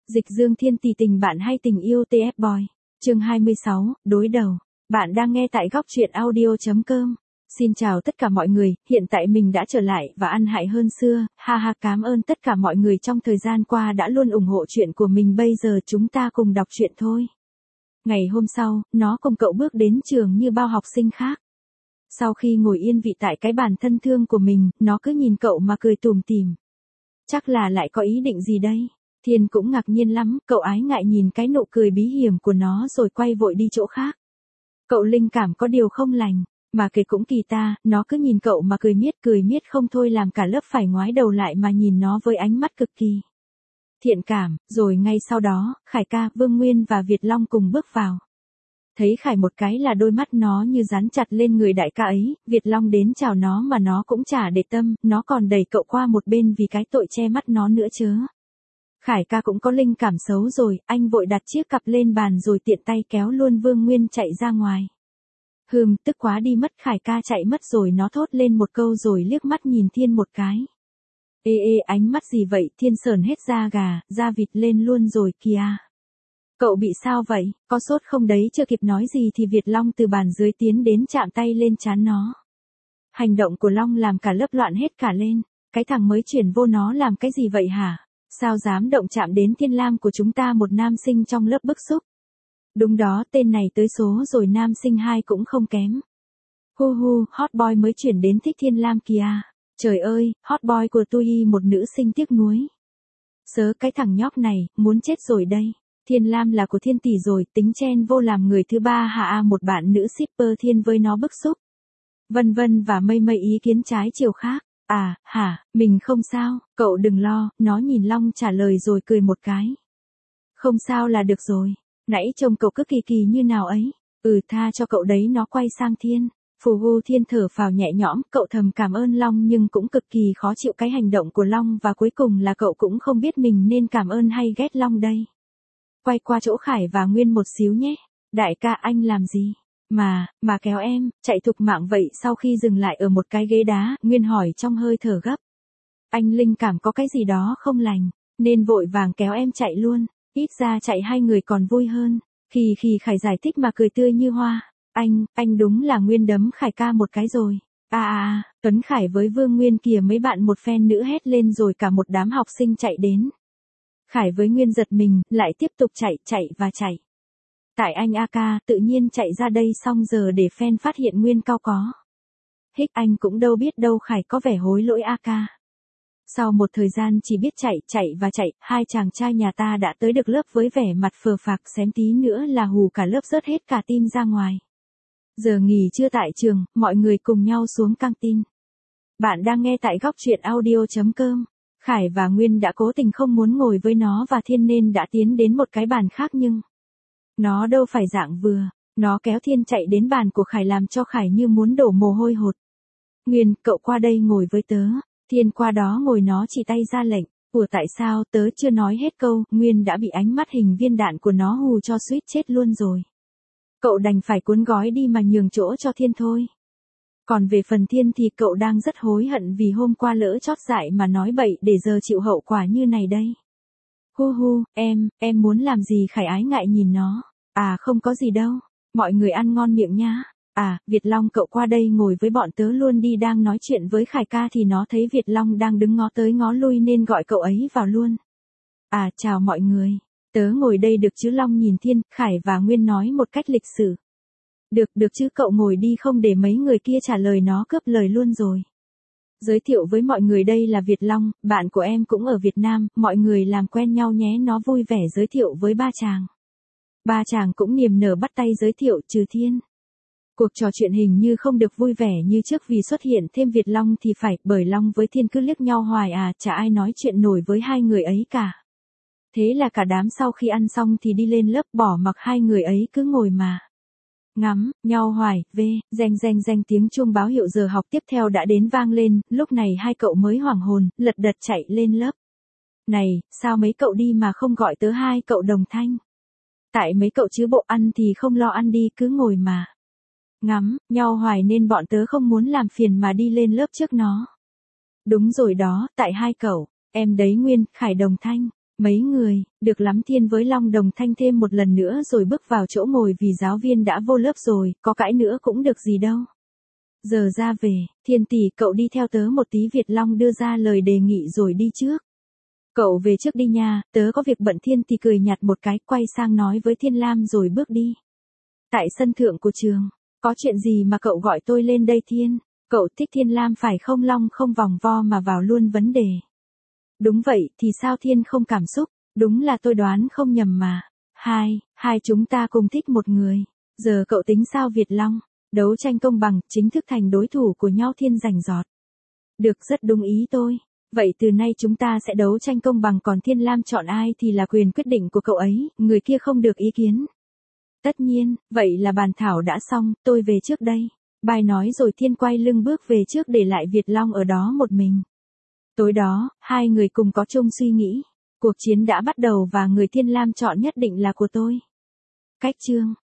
Dịch Dương Thiên Tỷ tình bạn hay tình yêu TF Boy. Chương 26, đối đầu. Bạn đang nghe tại góc truyện audio.com. Xin chào tất cả mọi người, hiện tại mình đã trở lại và ăn hại hơn xưa, ha ha, cảm ơn tất cả mọi người trong thời gian qua đã luôn ủng hộ chuyện của mình, bây giờ chúng ta cùng đọc truyện thôi. Ngày hôm sau, nó cùng cậu bước đến trường như bao học sinh khác. Sau khi ngồi yên vị tại cái bàn thân thương của mình, nó cứ nhìn cậu mà cười tủm tỉm. Chắc là lại có ý định gì đây? Thiên cũng ngạc nhiên lắm, cậu ái ngại nhìn cái nụ cười bí hiểm của nó rồi quay vội đi chỗ khác. Cậu linh cảm có điều không lành, mà kể cũng kỳ ta, nó cứ nhìn cậu mà cười miết không thôi, làm cả lớp phải ngoái đầu lại mà nhìn nó với ánh mắt cực kỳ thiện cảm. Rồi ngay sau đó, Khải ca, Vương Nguyên và Việt Long cùng bước vào. Thấy Khải một cái là đôi mắt nó như dán chặt lên người đại ca ấy, Việt Long đến chào nó mà nó cũng chả để tâm, nó còn đẩy cậu qua một bên vì cái tội che mắt nó nữa chớ. Khải ca cũng có linh cảm xấu rồi, anh vội đặt chiếc cặp lên bàn rồi tiện tay kéo luôn Vương Nguyên chạy ra ngoài. Tức quá đi mất, Khải ca chạy mất rồi, nó thốt lên một câu rồi liếc mắt nhìn Thiên một cái. Ê, ánh mắt gì vậy? Thiên sờn hết da gà, da vịt lên luôn rồi kìa. Cậu bị sao vậy, có sốt không đấy? Chưa kịp nói gì thì Việt Long từ bàn dưới tiến đến chạm tay lên trán nó. Hành động của Long làm cả lớp loạn hết cả lên. Cái thằng mới chuyển vô nó làm cái gì vậy hả? Sao dám động chạm đến Thiên Lam của chúng ta? Một nam sinh trong lớp bức xúc. Đúng đó, tên này tới số rồi, nam sinh 2 cũng không kém. Hot boy mới chuyển đến thích Thiên Lam kìa. Trời ơi, hot boy của tôi, một nữ sinh tiếc nuối. Sớ, cái thằng nhóc này, muốn chết rồi đây. Thiên Lam là của Thiên tỷ rồi, tính chen vô làm người thứ ba hả? Một bạn nữ shipper Thiên với nó bức xúc. Vân vân và mây ý kiến trái chiều khác. À, hả, mình không sao, cậu đừng lo, nó nhìn Long trả lời rồi cười một cái. Không sao là được rồi, nãy trông cậu cứ kỳ như nào ấy. Tha cho cậu đấy, nó quay sang Thiên. Thiên thở phào nhẹ nhõm, cậu thầm cảm ơn Long nhưng cũng cực kỳ khó chịu cái hành động của Long và cuối cùng là cậu cũng không biết mình nên cảm ơn hay ghét Long đây. Quay qua chỗ Khải và Nguyên một xíu nhé. Đại ca, anh làm gì? Mà kéo em, chạy thục mạng vậy? Sau khi dừng lại ở một cái ghế đá, Nguyên hỏi trong hơi thở gấp. Anh linh cảm có cái gì đó không lành, nên vội vàng kéo em chạy luôn. Ít ra chạy hai người còn vui hơn. Khi Khải giải thích mà cười tươi như hoa. Anh đúng là Nguyên đấm Khải ca một cái rồi. Tuấn Khải với Vương Nguyên kìa, mấy bạn một phen nữ hét lên rồi cả một đám học sinh chạy đến. Khải với Nguyên giật mình, lại tiếp tục chạy. Tại anh ca, tự nhiên chạy ra đây xong giờ để fan phát hiện Nguyên cao có. Anh cũng đâu biết đâu. Khải có vẻ hối lỗi ca. Sau một thời gian chỉ biết chạy, hai chàng trai nhà ta đã tới được lớp với vẻ mặt phờ phạc, xém tí nữa là hù cả lớp rớt hết cả tim ra ngoài. Giờ nghỉ trưa tại trường, mọi người cùng nhau xuống căng tin. Bạn đang nghe tại góc truyện audio.com. Khải và Nguyên đã cố tình không muốn ngồi với nó và Thiên nên đã tiến đến một cái bàn khác, nhưng nó đâu phải dạng vừa. Nó kéo Thiên chạy đến bàn của Khải làm cho Khải như muốn đổ mồ hôi hột. Nguyên, cậu qua đây ngồi với tớ. Thiên qua đó ngồi, nó chỉ tay ra lệnh. Tại sao? Tớ chưa nói hết câu, Nguyên đã bị ánh mắt hình viên đạn của nó hù cho suýt chết luôn rồi. Cậu đành phải cuốn gói đi mà nhường chỗ cho Thiên thôi. Còn về phần Thiên thì cậu đang rất hối hận vì hôm qua lỡ chót dại mà nói bậy để giờ chịu hậu quả như này đây. Em muốn làm gì? Khải ái ngại nhìn nó. Không có gì đâu. Mọi người ăn ngon miệng nhá. Việt Long, cậu qua đây ngồi với bọn tớ luôn đi. Đang nói chuyện với Khải ca thì nó thấy Việt Long đang đứng ngó tới ngó lui nên gọi cậu ấy vào luôn. Chào mọi người. Tớ ngồi đây được chứ? Long nhìn Thiên, Khải và Nguyên nói một cách lịch sự. Được chứ, cậu ngồi đi, không để mấy người kia trả lời. Nó cướp lời luôn rồi. Giới thiệu với mọi người, đây là Việt Long, bạn của em cũng ở Việt Nam, mọi người làm quen nhau nhé. Nó vui vẻ giới thiệu với ba chàng. Ba chàng cũng niềm nở bắt tay giới thiệu, trừ Thiên. Cuộc trò chuyện hình như không được vui vẻ như trước vì xuất hiện thêm Việt Long thì phải, bởi Long với Thiên cứ liếc nhau hoài chả ai nói chuyện nổi với hai người ấy cả. Thế là cả đám sau khi ăn xong thì đi lên lớp, bỏ mặc hai người ấy cứ ngồi mà ngắm nhau hoài. Reng tiếng chuông báo hiệu giờ học tiếp theo đã đến vang lên, lúc này hai cậu mới hoảng hồn, lật đật chạy lên lớp. Này, sao mấy cậu đi mà không gọi tớ? Hai cậu đồng thanh. Tại mấy cậu chứ bộ, ăn thì không lo ăn đi, cứ ngồi mà ngắm nhau hoài nên bọn tớ không muốn làm phiền mà đi lên lớp trước nó. Đúng rồi đó, tại hai cậu. Em đấy Nguyên, Khải đồng thanh. Mấy người, được lắm. Thiên với Long đồng thanh thêm một lần nữa rồi bước vào chỗ ngồi vì giáo viên đã vô lớp rồi, có cãi nữa cũng được gì đâu. Giờ ra về, Thiên tỷ cậu đi theo tớ một tí. Việt Long đưa ra lời đề nghị rồi đi trước. Cậu về trước đi nha, tớ có việc bận. Thiên tỷ cười nhạt một cái, quay sang nói với Thiên Lam rồi bước đi. Tại sân thượng của trường, có chuyện gì mà cậu gọi tôi lên đây Thiên? Cậu thích Thiên Lam phải không? Long không vòng vo mà vào luôn vấn đề. Đúng vậy, thì sao Thiên không cảm xúc? Đúng là tôi đoán không nhầm mà. Hai chúng ta cùng thích một người. Giờ cậu tính sao Việt Long? Đấu tranh công bằng, chính thức thành đối thủ của nhau. Thiên rành rọt. Được, rất đúng ý tôi. Vậy từ nay chúng ta sẽ đấu tranh công bằng, còn Thiên Lam chọn ai thì là quyền quyết định của cậu ấy, người kia không được ý kiến. Tất nhiên, vậy là bàn thảo đã xong, tôi về trước đây. Bài nói rồi Thiên quay lưng bước về trước để lại Việt Long ở đó một mình. Tối đó, hai người cùng có chung suy nghĩ. Cuộc chiến đã bắt đầu và người Thiên Lam chọn nhất định là của tôi. Cách chương